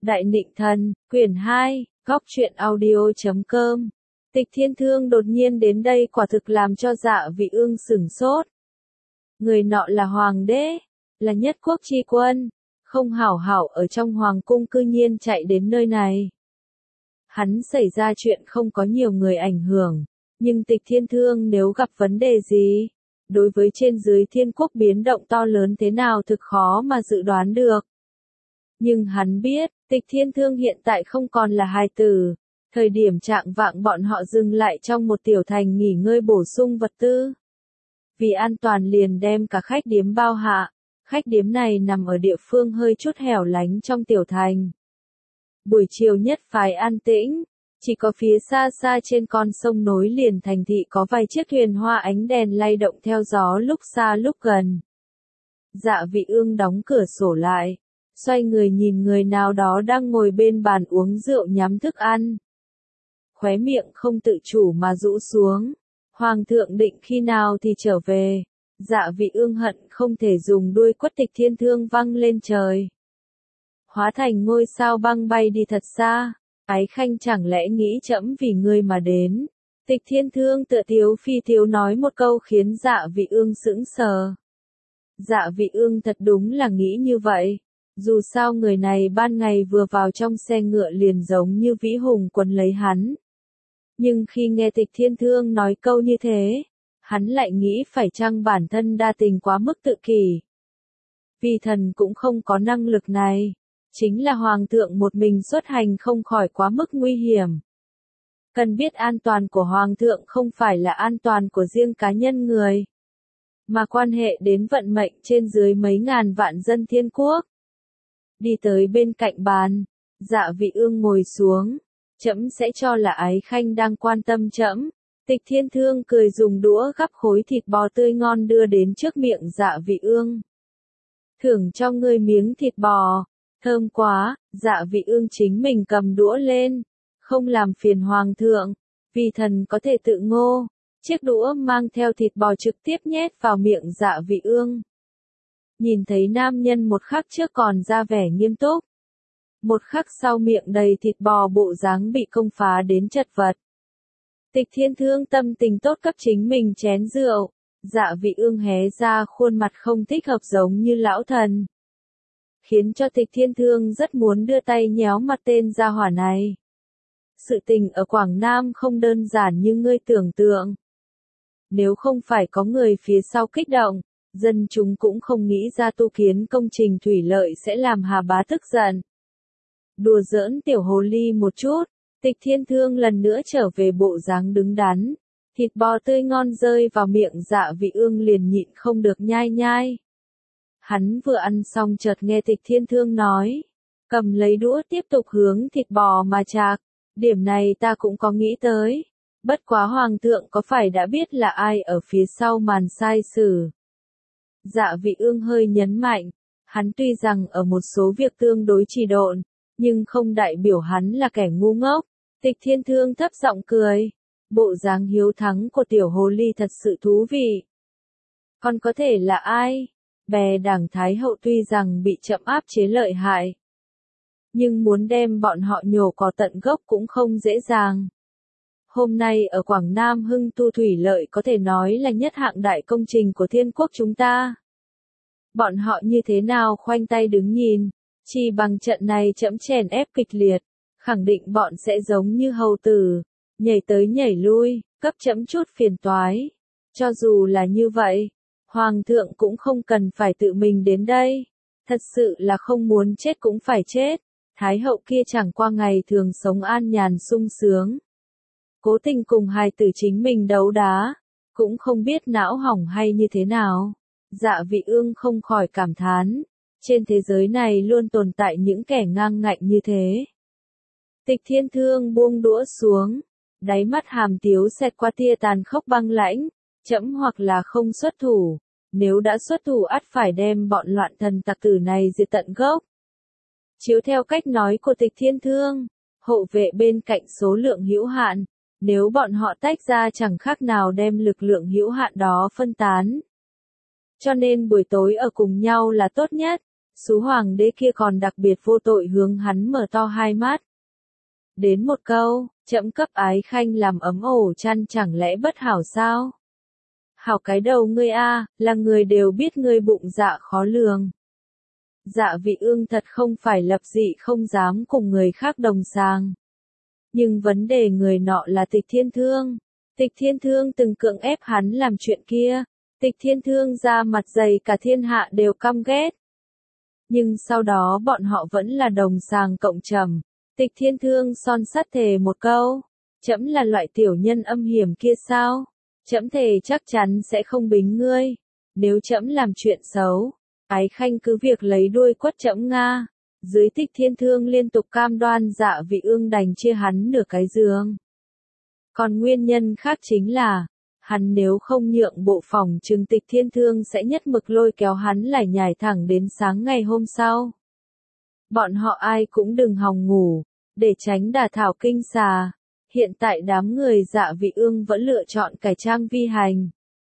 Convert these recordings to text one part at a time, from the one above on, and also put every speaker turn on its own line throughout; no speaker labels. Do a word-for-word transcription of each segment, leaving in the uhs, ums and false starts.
Đại Nịnh Thần, quyển hai, góc truyện audio chấm com. Tịch Thiên Thương đột nhiên đến đây quả thực làm cho Dạ Vị Ương sửng sốt. Người nọ là hoàng đế, là nhất quốc chi quân, không hảo hảo ở trong hoàng cung cư nhiên chạy đến nơi này. Hắn xảy ra chuyện không có nhiều người ảnh hưởng, nhưng Tịch Thiên Thương nếu gặp vấn đề gì, đối với trên dưới thiên quốc biến động to lớn thế nào thực khó mà dự đoán được. Nhưng hắn biết, Tịch Thiên Thương hiện tại không còn là hài tử, thời điểm trạng vạng bọn họ dừng lại trong một tiểu thành nghỉ ngơi bổ sung vật tư. Vì an toàn liền đem cả khách điếm bao hạ, khách điếm này nằm ở địa phương hơi chút hẻo lánh trong tiểu thành. Buổi chiều nhất phái an tĩnh, chỉ có phía xa xa trên con sông nối liền thành thị có vài chiếc thuyền hoa ánh đèn lay động theo gió lúc xa lúc gần. Dạ Vị Ương đóng cửa sổ lại, xoay người nhìn người nào đó đang ngồi bên bàn uống rượu nhắm thức ăn. Khóe miệng không tự chủ mà rũ xuống. Hoàng thượng định khi nào thì trở về. Dạ Vị Ương hận không thể dùng đuôi quất Tịch Thiên Thương văng lên trời. Hóa thành ngôi sao băng bay đi thật xa. Ái Khanh chẳng lẽ nghĩ trẫm vì ngươi mà đến. Tịch Thiên Thương tựa thiếu phi thiếu nói một câu khiến Dạ Vị Ương sững sờ. Dạ Vị Ương thật đúng là nghĩ như vậy. Dù sao người này ban ngày vừa vào trong xe ngựa liền giống như vĩ hùng quấn lấy hắn. Nhưng khi nghe Tịch Thiên Thương nói câu như thế, hắn lại nghĩ phải chăng bản thân đa tình quá mức tự kỷ. Vì thần cũng không có năng lực này, chính là hoàng thượng một mình xuất hành không khỏi quá mức nguy hiểm. Cần biết an toàn của hoàng thượng không phải là an toàn của riêng cá nhân người, mà quan hệ đến vận mệnh trên dưới mấy ngàn vạn dân thiên quốc. Đi tới bên cạnh bàn, Dạ Vị Ương ngồi xuống. Trẫm sẽ cho là Ái Khanh đang quan tâm trẫm. Tịch Thiên Thương cười dùng đũa gắp khối thịt bò tươi ngon đưa đến trước miệng Dạ Vị Ương. Thưởng cho ngươi miếng thịt bò, thơm quá. Dạ Vị Ương chính mình cầm đũa lên, không làm phiền hoàng thượng, vì thần có thể tự ngô. Chiếc đũa mang theo thịt bò trực tiếp nhét vào miệng Dạ Vị Ương. Nhìn thấy nam nhân một khắc trước còn ra vẻ nghiêm túc, một khắc sau miệng đầy thịt bò bộ dáng bị công phá đến chật vật. Tịch Thiên Thương tâm tình tốt cấp chính mình chén rượu, Dạ Vị Ương hé ra khuôn mặt không thích hợp giống như lão thần. Khiến cho Tịch Thiên Thương rất muốn đưa tay nhéo mặt tên gia hỏa này. Sự tình ở Quảng Nam không đơn giản như ngươi tưởng tượng. Nếu không phải có người phía sau kích động, dân chúng cũng không nghĩ ra tu kiến công trình thủy lợi sẽ làm Hà Bá tức giận. Đùa giỡn tiểu hồ ly một chút, Tịch Thiên Thương lần nữa trở về bộ dáng đứng đắn. Thịt bò tươi ngon rơi vào miệng Dạ Vị Ương liền nhịn không được nhai nhai. Hắn vừa ăn xong chợt nghe Tịch Thiên Thương nói, cầm lấy đũa tiếp tục hướng thịt bò mà chạc. Điểm này ta cũng có nghĩ tới. Bất quá hoàng thượng có phải đã biết là ai ở phía sau màn sai sử. Dạ Vị Ương hơi nhấn mạnh, hắn tuy rằng ở một số việc tương đối trì độn, nhưng không đại biểu hắn là kẻ ngu ngốc. Tịch Thiên Thương thấp giọng cười, bộ dáng hiếu thắng của tiểu hồ ly thật sự thú vị. Còn có thể là ai? Bè đảng Thái Hậu tuy rằng bị chậm áp chế lợi hại, nhưng muốn đem bọn họ nhổ cỏ tận gốc cũng không dễ dàng. Hôm nay ở Quảng Nam hưng tu thủy lợi có thể nói là nhất hạng đại công trình của thiên quốc chúng ta. Bọn họ như thế nào khoanh tay đứng nhìn, chỉ bằng trận này trẫm chèn ép kịch liệt, khẳng định bọn sẽ giống như hầu tử, nhảy tới nhảy lui, cấp trẫm chút phiền toái. Cho dù là như vậy, hoàng thượng cũng không cần phải tự mình đến đây. Thật sự là không muốn chết cũng phải chết. Thái hậu kia chẳng qua ngày thường sống an nhàn sung sướng, cố tình cùng hài tử chính mình đấu đá, cũng không biết não hỏng hay như thế nào. Dạ Vị Ương không khỏi cảm thán, trên thế giới này luôn tồn tại những kẻ ngang ngạnh như thế. Tịch Thiên Thương buông đũa xuống, đáy mắt hàm tiếu xẹt qua tia tàn khốc băng lãnh, trẫm hoặc là không xuất thủ, nếu đã xuất thủ ắt phải đem bọn loạn thần tặc tử này diệt tận gốc. Chiếu theo cách nói của Tịch Thiên Thương, hộ vệ bên cạnh số lượng hữu hạn, nếu bọn họ tách ra chẳng khác nào đem lực lượng hữu hạn đó phân tán. Cho nên buổi tối ở cùng nhau là tốt nhất. Sú hoàng đế kia còn đặc biệt vô tội hướng hắn mở to hai mắt. Đến một câu, trẫm cấp ái khanh làm ấm ổ chăn chẳng lẽ bất hảo sao? Hảo cái đầu ngươi a, là người đều biết ngươi bụng dạ khó lường. Dạ vị ương thật không phải lập dị không dám cùng người khác đồng sàng. Nhưng vấn đề người nọ là Tịch Thiên Thương. Tịch Thiên Thương từng cưỡng ép hắn làm chuyện kia. Tịch Thiên Thương ra mặt dày cả thiên hạ đều căm ghét. Nhưng sau đó bọn họ vẫn là đồng sàng cộng trầm. Tịch Thiên Thương son sắt thề một câu. Trẫm là loại tiểu nhân âm hiểm kia sao? Trẫm thề chắc chắn sẽ không bính ngươi. Nếu trẫm làm chuyện xấu, ái khanh cứ việc lấy đuôi quất trẫm nga. Dưới Tịch Thiên Thương liên tục cam đoan, Dạ vị ương đành chia hắn nửa cái giường. Còn nguyên nhân khác chính là, hắn nếu không nhượng bộ phòng trừng Tịch Thiên Thương sẽ nhất mực lôi kéo hắn lải nhải thẳng đến sáng ngày hôm sau. Bọn họ ai cũng đừng hòng ngủ, để tránh đả thảo kinh xà. Hiện tại đám người Dạ vị ương vẫn lựa chọn cải trang vi hành.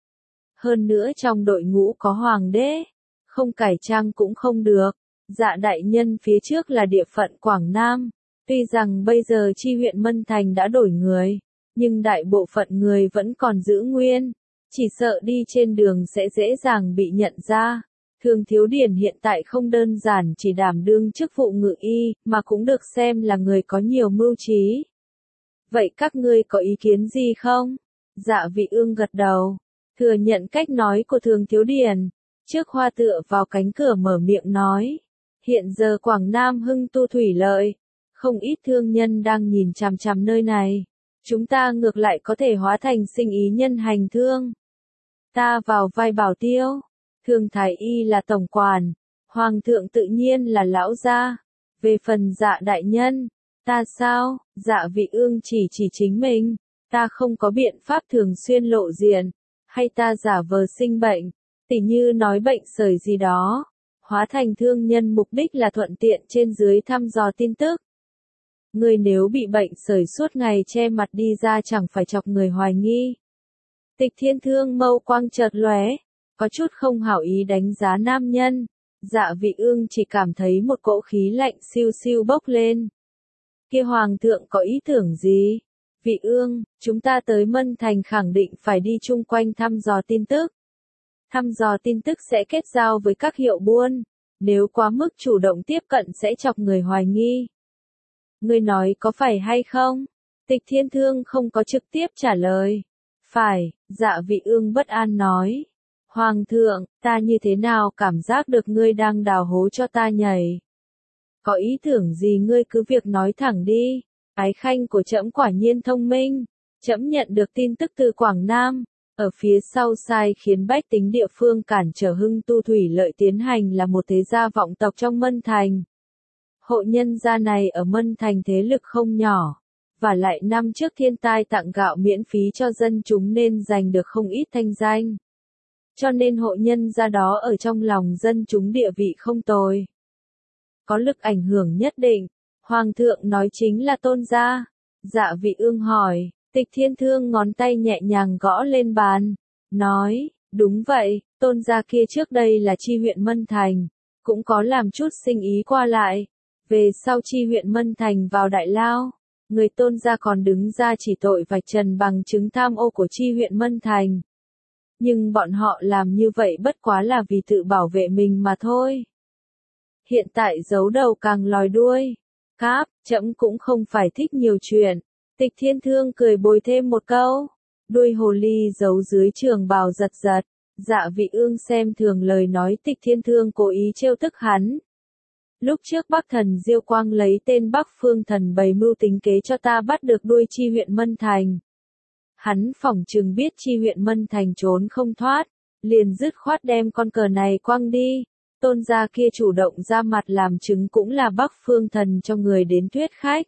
Hơn nữa trong đội ngũ có hoàng đế, không cải trang cũng không được. Dạ đại nhân phía trước là địa phận Quảng Nam. Tuy rằng bây giờ chi huyện Mân Thành đã đổi người, nhưng đại bộ phận người vẫn còn giữ nguyên. Chỉ sợ đi trên đường sẽ dễ dàng bị nhận ra. Thường Thiếu Điển hiện tại không đơn giản chỉ đảm đương chức vụ ngự y, mà cũng được xem là người có nhiều mưu trí. Vậy các ngươi có ý kiến gì không? Dạ vị ương gật đầu, thừa nhận cách nói của Thường Thiếu Điển. Trước Hoa tựa vào cánh cửa mở miệng nói. Hiện giờ Quảng Nam hưng tu thủy lợi. Không ít thương nhân đang nhìn chằm chằm nơi này. Chúng ta ngược lại có thể hóa thành sinh ý nhân hành thương. Ta vào vai Bảo Tiêu. Thường Thái Y là tổng quản. Hoàng thượng tự nhiên là lão gia. Về phần Dạ đại nhân. Ta sao? Dạ vị ương chỉ chỉ chính mình. Ta không có biện pháp thường xuyên lộ diện. Hay ta giả vờ sinh bệnh. Tỉ như nói bệnh sởi gì đó. Hóa thành thương nhân mục đích là thuận tiện trên dưới thăm dò tin tức. Người nếu bị bệnh sởi suốt ngày che mặt đi ra chẳng phải chọc người hoài nghi. Tịch Thiên Thương mâu quang chợt lóe, có chút không hảo ý đánh giá nam nhân. Dạ vị ương chỉ cảm thấy một cỗ khí lạnh siêu siêu bốc lên. Kia hoàng thượng có ý tưởng gì? Vị ương, chúng ta tới Mân Thành khẳng định phải đi chung quanh thăm dò tin tức. Thăm dò tin tức sẽ kết giao với các hiệu buôn. Nếu quá mức chủ động tiếp cận sẽ chọc người hoài nghi. Ngươi nói có phải hay không? Tịch Thiên Thương không có trực tiếp trả lời. Phải, Dạ vị ương bất an nói. Hoàng thượng, ta như thế nào cảm giác được ngươi đang đào hố cho ta nhảy? Có ý tưởng gì ngươi cứ việc nói thẳng đi. Ái khanh của trẫm quả nhiên thông minh. Trẫm nhận được tin tức từ Quảng Nam. Ở phía sau sai khiến bách tính địa phương cản trở hưng tu thủy lợi tiến hành là một thế gia vọng tộc trong Mân Thành. Hộ nhân gia này ở Mân Thành thế lực không nhỏ. Và lại năm trước thiên tai tặng gạo miễn phí cho dân chúng nên giành được không ít thanh danh. Cho nên hộ nhân gia đó ở trong lòng dân chúng địa vị không tồi. Có lực ảnh hưởng nhất định. Hoàng thượng nói chính là Tôn gia. Dạ vị ương hỏi. Tịch Thiên Thương ngón tay nhẹ nhàng gõ lên bàn. Nói, đúng vậy, Tôn gia kia trước đây là chi huyện Mân Thành. Cũng có làm chút sinh ý qua lại. Về sau chi huyện Mân Thành vào đại lao. Người Tôn gia còn đứng ra chỉ tội vạch trần bằng chứng tham ô của chi huyện Mân Thành. Nhưng bọn họ làm như vậy bất quá là vì tự bảo vệ mình mà thôi. Hiện tại giấu đầu càng lòi đuôi. Cáp, trẫm cũng không phải thích nhiều chuyện. Tịch Thiên Thương cười bồi thêm một câu. Đuôi hồ ly giấu dưới trường bào giật giật. Dạ vị ương xem thường lời nói Tịch Thiên Thương cố ý trêu tức hắn. Lúc trước Bắc thần Diêu Quang lấy tên Bắc Phương Thần bày mưu tính kế cho ta bắt được đuôi chi huyện Mân Thành. Hắn phỏng chừng biết chi huyện Mân Thành trốn không thoát, liền dứt khoát đem con cờ này quăng đi. Tôn gia kia chủ động ra mặt làm chứng cũng là Bắc Phương Thần cho người đến thuyết khách.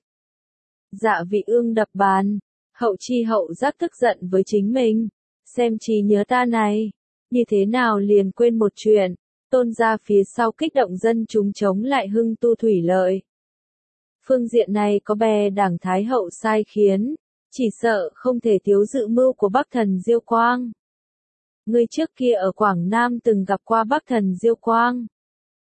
Dạ vị ương đập bàn, hậu chi hậu giác tức giận với chính mình. Xem trí nhớ ta này, như thế nào liền quên một chuyện. Tôn gia phía sau kích động dân chúng chống lại hưng tu thủy lợi. Phương diện này có bè đảng Thái hậu sai khiến, chỉ sợ không thể thiếu dự mưu của Bắc thần Diêu Quang. Người trước kia ở Quảng Nam từng gặp qua Bắc thần Diêu Quang.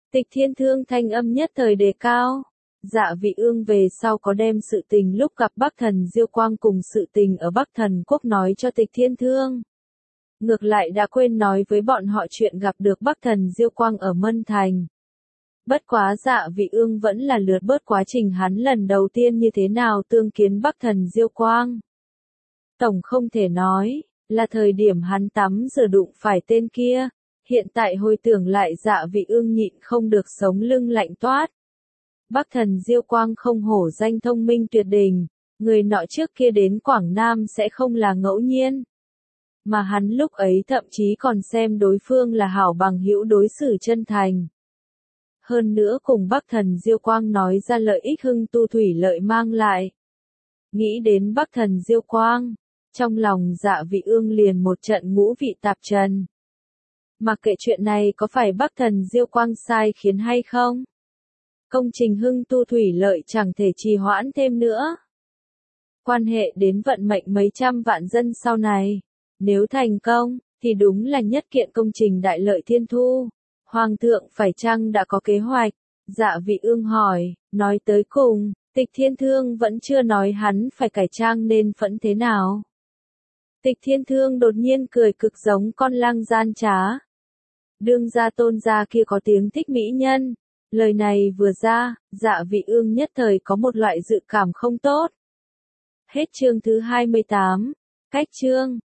Tịch Thiên Thương thanh âm nhất thời đề cao. Dạ Vị Ương về sau có đem sự tình lúc gặp Bắc Thần Diêu Quang cùng sự tình ở Bắc Thần Quốc nói cho Tịch Thiên Thương. Ngược lại đã quên nói với bọn họ chuyện gặp được Bắc Thần Diêu Quang ở Mân Thành. Bất quá Dạ Vị Ương vẫn là lướt bớt quá trình hắn lần đầu tiên như thế nào tương kiến Bắc Thần Diêu Quang. Tổng không thể nói, là thời điểm hắn tắm rửa đụng phải tên kia, hiện tại hồi tưởng lại Dạ Vị Ương nhịn không được sống lưng lạnh toát. Bắc Thần Diêu Quang không hổ danh thông minh tuyệt đỉnh, người nọ trước kia đến Quảng Nam sẽ không là ngẫu nhiên. Mà hắn lúc ấy thậm chí còn xem đối phương là hảo bằng hữu đối xử chân thành. Hơn nữa cùng Bắc Thần Diêu Quang nói ra lợi ích Hưng Tu thủy lợi mang lại. Nghĩ đến Bắc Thần Diêu Quang, trong lòng Dạ Vị Ương liền một trận ngũ vị tạp trần. Mặc kệ chuyện này có phải Bắc Thần Diêu Quang sai khiến hay không? Công trình Hưng Tu thủy lợi chẳng thể trì hoãn thêm nữa. Quan hệ đến vận mệnh mấy trăm vạn dân sau này. Nếu thành công, thì đúng là nhất kiện công trình đại lợi thiên thu. Hoàng thượng phải chăng đã có kế hoạch? Dạ Vị Ương hỏi, nói tới cùng, Tịch Thiên Thương vẫn chưa nói hắn phải cải trang nên phẫn thế nào. Tịch Thiên Thương đột nhiên cười cực giống con lang gian trá. Đương gia Tôn gia kia có tiếng thích mỹ nhân. Lời này vừa ra, Dạ Vị Ương nhất thời có một loại dự cảm không tốt. Hết chương thứ hai mươi tám. Cách chương